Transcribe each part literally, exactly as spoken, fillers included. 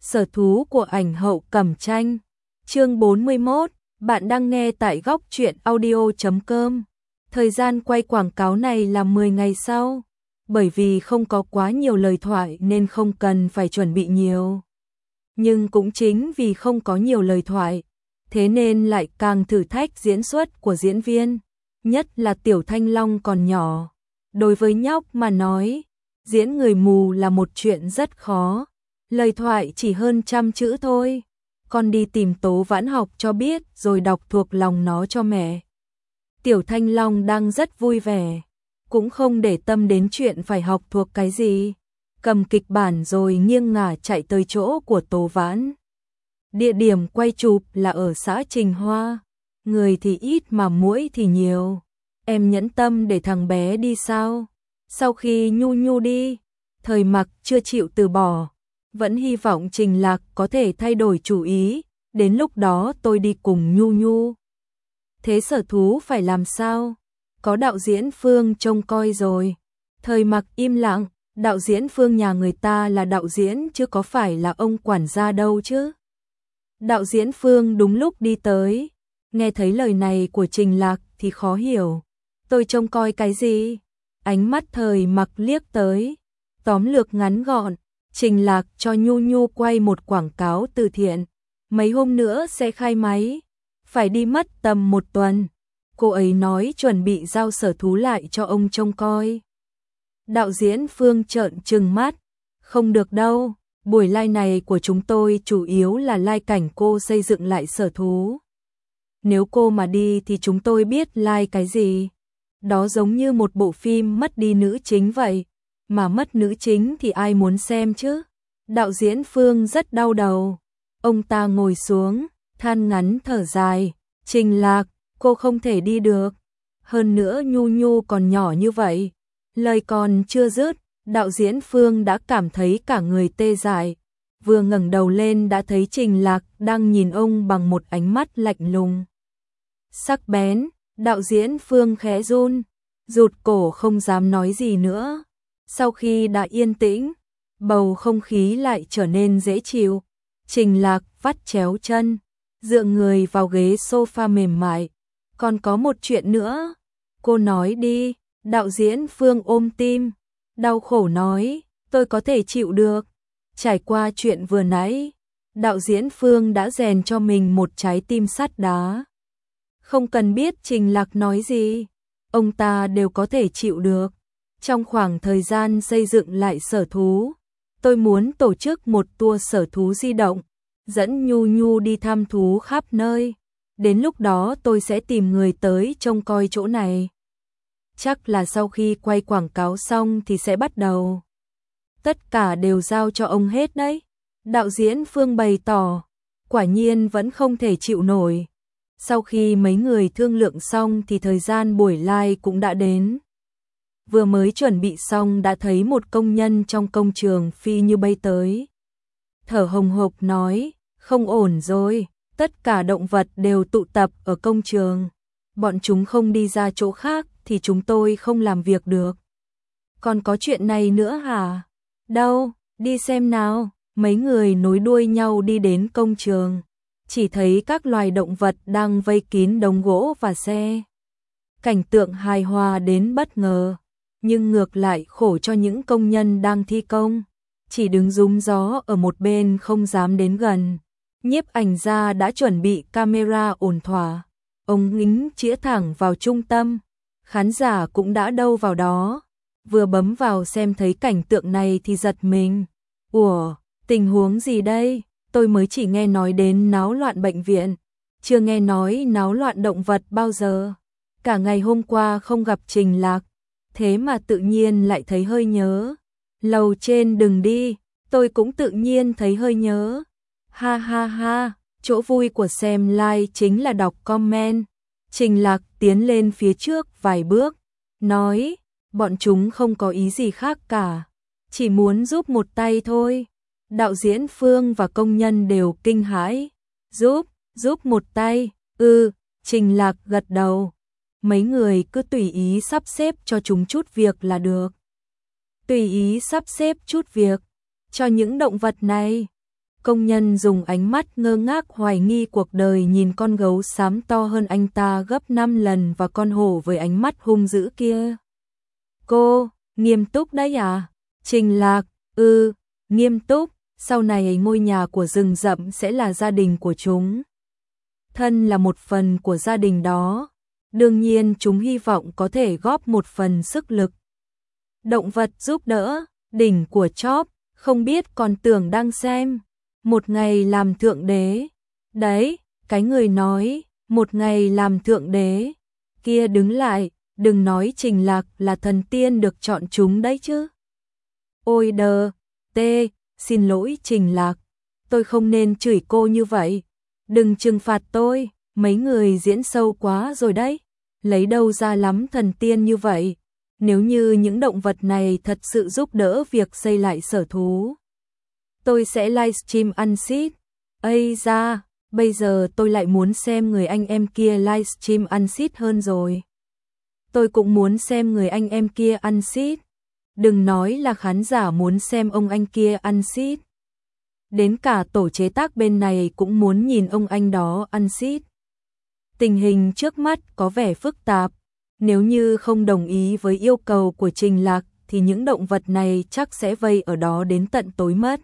Sở thú của ảnh hậu Cẩm Tranh. Chương bốn mươi mốt, bạn đang nghe tại góc truyện audio chấm com. Thời gian quay quảng cáo này là mười ngày sau, bởi vì không có quá nhiều lời thoại nên không cần phải chuẩn bị nhiều. Nhưng cũng chính vì không có nhiều lời thoại, thế nên lại càng thử thách diễn xuất của diễn viên, nhất là Tiểu Thanh Long còn nhỏ. Đối với nhóc mà nói, diễn người mù là một chuyện rất khó. Lời thoại chỉ hơn trăm chữ thôi. Con đi tìm Tố Vãn học cho biết rồi đọc thuộc lòng nó cho mẹ. Tiểu Thanh Long đang rất vui vẻ, cũng không để tâm đến chuyện phải học thuộc cái gì. Cầm kịch bản rồi nghiêng ngả chạy tới chỗ của Tố Vãn. Địa điểm quay chụp là ở xã Trình Hoa. Người thì ít mà muỗi thì nhiều. Em nhẫn tâm để thằng bé đi sao? Sau khi Nhu Nhu đi, Thời Mặc chưa chịu từ bỏ. Vẫn hy vọng Trình Lạc có thể thay đổi chủ ý, đến lúc đó tôi đi cùng Nhu Nhu. Thế Sở Thú phải làm sao? Có đạo diễn Phương trông coi rồi. Thời Mặc im lặng, đạo diễn Phương nhà người ta là đạo diễn chứ có phải là ông quản gia đâu chứ. Đạo diễn Phương đúng lúc đi tới, nghe thấy lời này của Trình Lạc thì khó hiểu. Tôi trông coi cái gì? Ánh mắt Thời Mặc liếc tới, tóm lược ngắn gọn. Trình Lạc cho Nhu Nhu quay một quảng cáo từ thiện, mấy hôm nữa sẽ khai máy, phải đi mất tầm một tuần. Cô ấy nói chuẩn bị giao Sở Thú lại cho ông trông coi. Đạo diễn Phương trợn trừng mắt, không được đâu, buổi live này của chúng tôi chủ yếu là live cảnh cô xây dựng lại Sở Thú. Nếu cô mà đi thì chúng tôi biết live cái gì. Đó giống như một bộ phim mất đi nữ chính vậy. Mà mất nữ chính thì ai muốn xem chứ? Đạo diễn Phương rất đau đầu. Ông ta ngồi xuống, than ngắn thở dài. Trình Lạc, cô không thể đi được. Hơn nữa Nhu Nhu còn nhỏ như vậy. Lời còn chưa dứt, đạo diễn Phương đã cảm thấy cả người tê dại. Vừa ngẩng đầu lên đã thấy Trình Lạc đang nhìn ông bằng một ánh mắt lạnh lùng. Sắc bén, đạo diễn Phương khẽ run, rụt cổ không dám nói gì nữa. Sau khi đã yên tĩnh, bầu không khí lại trở nên dễ chịu. Trình Lạc vắt chéo chân, dựa người vào ghế sofa mềm mại. Còn có một chuyện nữa, cô nói đi. Đạo diễn Phương ôm tim, đau khổ nói, tôi có thể chịu được. Trải qua chuyện vừa nãy, đạo diễn Phương đã rèn cho mình một trái tim sắt đá. Không cần biết Trình Lạc nói gì, ông ta đều có thể chịu được. Trong khoảng thời gian xây dựng lại Sở Thú, tôi muốn tổ chức một tour Sở Thú di động, dẫn Nhu Nhu đi thăm thú khắp nơi. Đến lúc đó tôi sẽ tìm người tới trông coi chỗ này. Chắc là sau khi quay quảng cáo xong thì sẽ bắt đầu. Tất cả đều giao cho ông hết đấy. Đạo diễn Phương bày tỏ, quả nhiên vẫn không thể chịu nổi. Sau khi mấy người thương lượng xong thì thời gian buổi live cũng đã đến. Vừa mới chuẩn bị xong đã thấy một công nhân trong công trường phi như bay tới. Thở hồng hộc nói, không ổn rồi, tất cả động vật đều tụ tập ở công trường. Bọn chúng không đi ra chỗ khác thì chúng tôi không làm việc được. Còn có chuyện này nữa hả? Đâu, đi xem nào. Mấy người nối đuôi nhau đi đến công trường. Chỉ thấy các loài động vật đang vây kín đống gỗ và xe. Cảnh tượng hài hòa đến bất ngờ. Nhưng ngược lại khổ cho những công nhân đang thi công, chỉ đứng rúm gió ở một bên không dám đến gần. Nhiếp ảnh gia đã chuẩn bị camera ổn thỏa, ống kính chĩa thẳng vào trung tâm, khán giả cũng đã đâu vào đó. Vừa bấm vào xem thấy cảnh tượng này thì giật mình. Ủa, tình huống gì đây? Tôi mới chỉ nghe nói đến náo loạn bệnh viện, chưa nghe nói náo loạn động vật bao giờ. Cả ngày hôm qua không gặp Trình Lạc, thế mà tự nhiên lại thấy hơi nhớ. Lầu trên đừng đi, tôi cũng tự nhiên thấy hơi nhớ. Ha ha ha, chỗ vui của xem live chính là đọc comment. Trình Lạc tiến lên phía trước vài bước, nói, bọn chúng không có ý gì khác cả, chỉ muốn giúp một tay thôi. Đạo diễn Phương và công nhân đều kinh hãi. Giúp, giúp một tay, ừ, Trình Lạc gật đầu. Mấy người cứ tùy ý sắp xếp cho chúng chút việc là được. Tùy ý sắp xếp chút việc cho những động vật này. Công nhân dùng ánh mắt ngơ ngác hoài nghi cuộc đời nhìn con gấu xám to hơn anh ta gấp năm lần và con hổ với ánh mắt hung dữ kia. Cô, nghiêm túc đấy à? Trình Lạc, ư, nghiêm túc, sau này ngôi nhà của rừng rậm sẽ là gia đình của chúng. Thân là một phần của gia đình đó, đương nhiên chúng hy vọng có thể góp một phần sức lực. Động vật giúp đỡ, đỉnh của chóp, không biết còn tưởng đang xem. Một ngày làm thượng đế. Đấy, cái người nói, một ngày làm thượng đế. Kia đứng lại, đừng nói Trình Lạc là thần tiên được chọn chúng đấy chứ. Ôi đờ, tê, xin lỗi Trình Lạc, tôi không nên chửi cô như vậy. Đừng trừng phạt tôi, mấy người diễn sâu quá rồi đấy. Lấy đâu ra lắm thần tiên như vậy. Nếu như những động vật này thật sự giúp đỡ việc xây lại sở thú, tôi sẽ livestream ăn xít. Ây da, bây giờ tôi lại muốn xem người anh em kia livestream ăn xít hơn rồi. Tôi cũng muốn xem người anh em kia ăn xít. Đừng nói là khán giả muốn xem ông anh kia ăn xít. Đến cả tổ chế tác bên này cũng muốn nhìn ông anh đó ăn xít. Tình hình trước mắt có vẻ phức tạp. Nếu như không đồng ý với yêu cầu của Trình Lạc thì những động vật này chắc sẽ vây ở đó đến tận tối mất.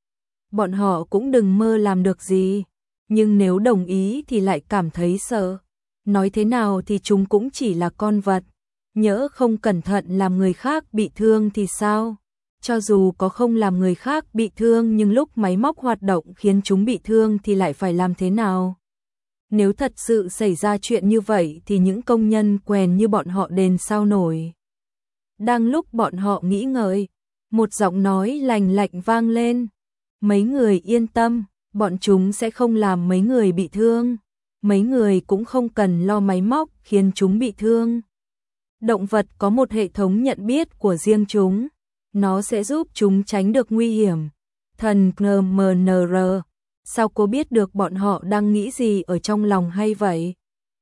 Bọn họ cũng đừng mơ làm được gì. Nhưng nếu đồng ý thì lại cảm thấy sợ. Nói thế nào thì chúng cũng chỉ là con vật. Nhỡ không cẩn thận làm người khác bị thương thì sao? Cho dù có không làm người khác bị thương nhưng lúc máy móc hoạt động khiến chúng bị thương thì lại phải làm thế nào? Nếu thật sự xảy ra chuyện như vậy thì những công nhân quèn như bọn họ đền sao nổi. Đang lúc bọn họ nghĩ ngợi, một giọng nói lành lạnh vang lên. Mấy người yên tâm, bọn chúng sẽ không làm mấy người bị thương. Mấy người cũng không cần lo máy móc khiến chúng bị thương. Động vật có một hệ thống nhận biết của riêng chúng. Nó sẽ giúp chúng tránh được nguy hiểm. Thần ngờ mờ nờ rờ. Sao cô biết được bọn họ đang nghĩ gì ở trong lòng hay vậy?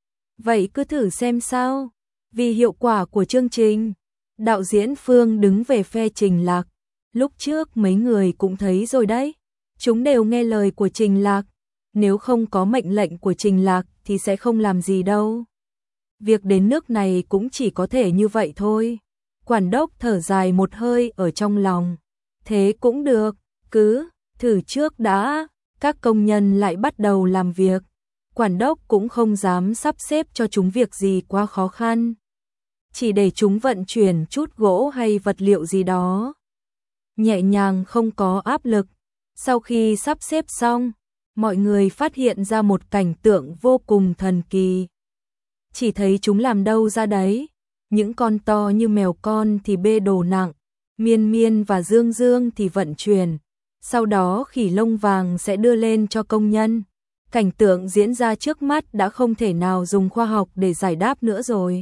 Vậy cứ thử xem sao. Vì hiệu quả của chương trình, đạo diễn Phương đứng về phe Trình Lạc. Lúc trước mấy người cũng thấy rồi đấy. Chúng đều nghe lời của Trình Lạc. Nếu không có mệnh lệnh của Trình Lạc thì sẽ không làm gì đâu. Việc đến nước này cũng chỉ có thể như vậy thôi. Quản đốc thở dài một hơi ở trong lòng. Thế cũng được, cứ thử trước đã. Các công nhân lại bắt đầu làm việc. Quản đốc cũng không dám sắp xếp cho chúng việc gì quá khó khăn. Chỉ để chúng vận chuyển chút gỗ hay vật liệu gì đó. Nhẹ nhàng không có áp lực. Sau khi sắp xếp xong, mọi người phát hiện ra một cảnh tượng vô cùng thần kỳ. Chỉ thấy chúng làm đâu ra đấy. Những con to như mèo con thì bê đồ nặng. Miên Miên và Dương Dương thì vận chuyển. Sau đó khỉ lông vàng sẽ đưa lên cho công nhân. Cảnh tượng diễn ra trước mắt đã không thể nào dùng khoa học để giải đáp nữa rồi.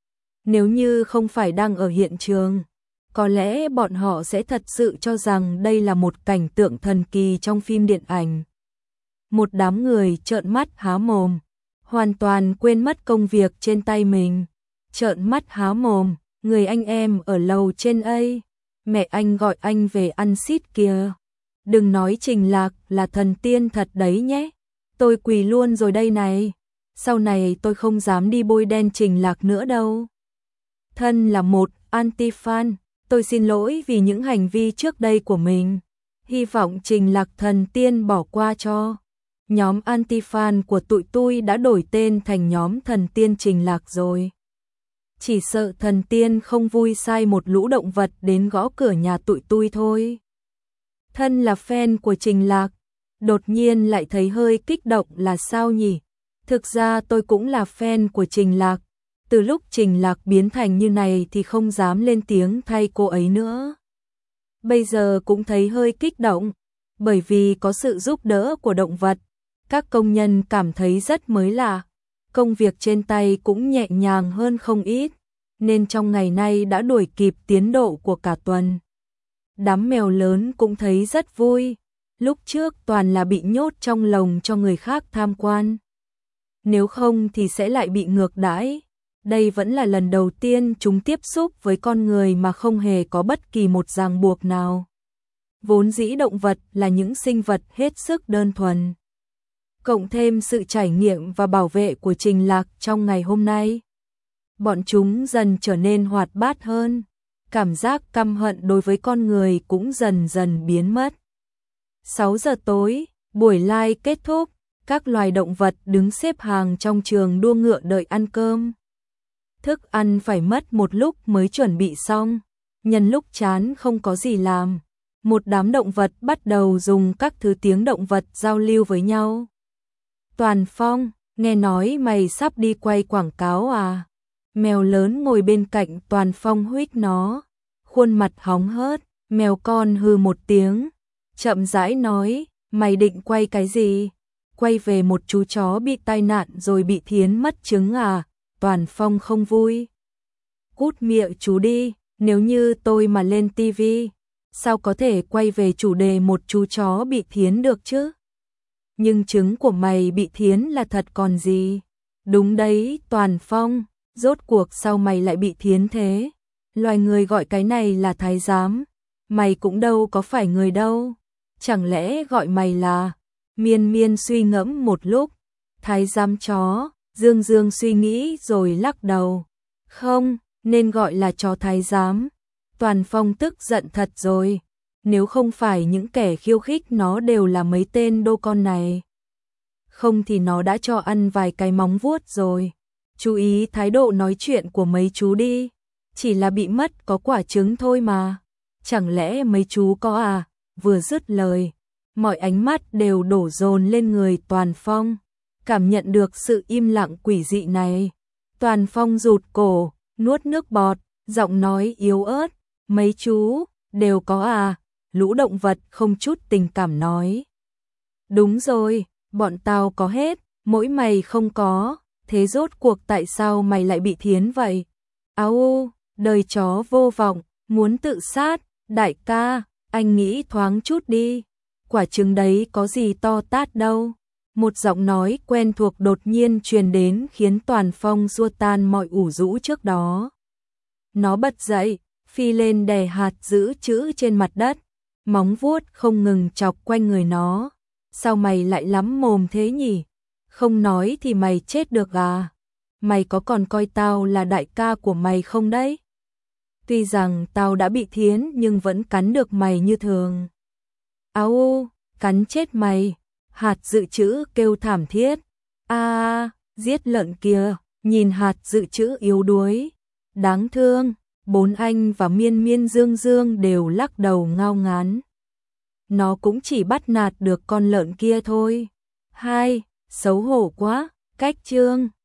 Nếu như không phải đang ở hiện trường, có lẽ bọn họ sẽ thật sự cho rằng đây là một cảnh tượng thần kỳ trong phim điện ảnh. Một đám người trợn mắt há mồm, hoàn toàn quên mất công việc trên tay mình. Trợn mắt há mồm, người anh em ở lầu trên ấy, mẹ anh gọi anh về ăn xít kìa. Đừng nói Trình Lạc là thần tiên thật đấy nhé. Tôi quỳ luôn rồi đây này. Sau này tôi không dám đi bôi đen Trình Lạc nữa đâu. Thân là một anti-fan, tôi xin lỗi vì những hành vi trước đây của mình. Hy vọng Trình Lạc thần tiên bỏ qua cho. Nhóm anti-fan của tụi tôi đã đổi tên thành nhóm thần tiên Trình Lạc rồi. Chỉ sợ thần tiên không vui sai một lũ động vật đến gõ cửa nhà tụi tôi thôi. Thân là fan của Trình Lạc, đột nhiên lại thấy hơi kích động là sao nhỉ? Thực ra tôi cũng là fan của Trình Lạc. Từ lúc Trình Lạc biến thành như này thì không dám lên tiếng thay cô ấy nữa. Bây giờ cũng thấy hơi kích động, bởi vì có sự giúp đỡ của động vật. Các công nhân cảm thấy rất mới lạ. Công việc trên tay cũng nhẹ nhàng hơn không ít, nên trong ngày nay đã đuổi kịp tiến độ của cả tuần. Đám mèo lớn cũng thấy rất vui. Lúc trước toàn là bị nhốt trong lồng cho người khác tham quan. Nếu không thì sẽ lại bị ngược đãi. Đây vẫn là lần đầu tiên chúng tiếp xúc với con người mà không hề có bất kỳ một ràng buộc nào. Vốn dĩ động vật là những sinh vật hết sức đơn thuần. Cộng thêm sự trải nghiệm và bảo vệ của Trình Lạc trong ngày hôm nay, bọn chúng dần trở nên hoạt bát hơn, cảm giác căm hận đối với con người cũng dần dần biến mất. sáu giờ tối, buổi live kết thúc, các loài động vật đứng xếp hàng trong trường đua ngựa đợi ăn cơm. Thức ăn phải mất một lúc mới chuẩn bị xong, nhân lúc chán không có gì làm, một đám động vật bắt đầu dùng các thứ tiếng động vật giao lưu với nhau. Toàn Phong, nghe nói mày sắp đi quay quảng cáo à? Mèo lớn ngồi bên cạnh Toàn Phong huých nó, khuôn mặt hóng hớt. Mèo con hừ một tiếng, chậm rãi nói, mày định quay cái gì? Quay về một chú chó bị tai nạn rồi bị thiến mất trứng à? Toàn Phong không vui. Cút miệng chú đi, nếu như tôi mà lên tivi, sao có thể quay về chủ đề một chú chó bị thiến được chứ? Nhưng trứng của mày bị thiến là thật còn gì? Đúng đấy, Toàn Phong, rốt cuộc sao mày lại bị thiến thế? Loài người gọi cái này là thái giám, mày cũng đâu có phải người đâu. Chẳng lẽ gọi mày là... Miên Miên suy ngẫm một lúc, thái giám chó. Dương Dương suy nghĩ rồi lắc đầu. Không, nên gọi là chó thái giám. Toàn Phong tức giận thật rồi. Nếu không phải những kẻ khiêu khích nó đều là mấy tên đô con này, không thì nó đã cho ăn vài cái móng vuốt rồi. Chú ý thái độ nói chuyện của mấy chú đi. Chỉ là bị mất có quả trứng thôi mà. Chẳng lẽ mấy chú có à? Vừa dứt lời, mọi ánh mắt đều đổ dồn lên người Toàn Phong. Cảm nhận được sự im lặng quỷ dị này, Toàn Phong rụt cổ, nuốt nước bọt, giọng nói yếu ớt, mấy chú, đều có à? Lũ động vật không chút tình cảm nói. Đúng rồi, bọn tao có hết, mỗi mày không có, thế rốt cuộc tại sao mày lại bị thiến vậy? Áo u, đời chó vô vọng, muốn tự sát, đại ca, anh nghĩ thoáng chút đi, quả trứng đấy có gì to tát đâu. Một giọng nói quen thuộc đột nhiên truyền đến khiến Toàn Phong xua tan mọi ủ rũ trước đó. Nó bật dậy, phi lên đè hạt giữ chữ trên mặt đất, móng vuốt không ngừng chọc quanh người nó. Sao mày lại lắm mồm thế nhỉ? Không nói thì mày chết được à? Mày có còn coi tao là đại ca của mày không đấy? Tuy rằng tao đã bị thiến nhưng vẫn cắn được mày như thường. Áo u, cắn chết mày. Hạt dự trữ kêu thảm thiết. A, giết lợn kìa, nhìn hạt dự trữ yếu đuối. Đáng thương, bốn anh và Miên Miên Dương Dương đều lắc đầu ngao ngán. Nó cũng chỉ bắt nạt được con lợn kia thôi. Hai, xấu hổ quá, cách chương.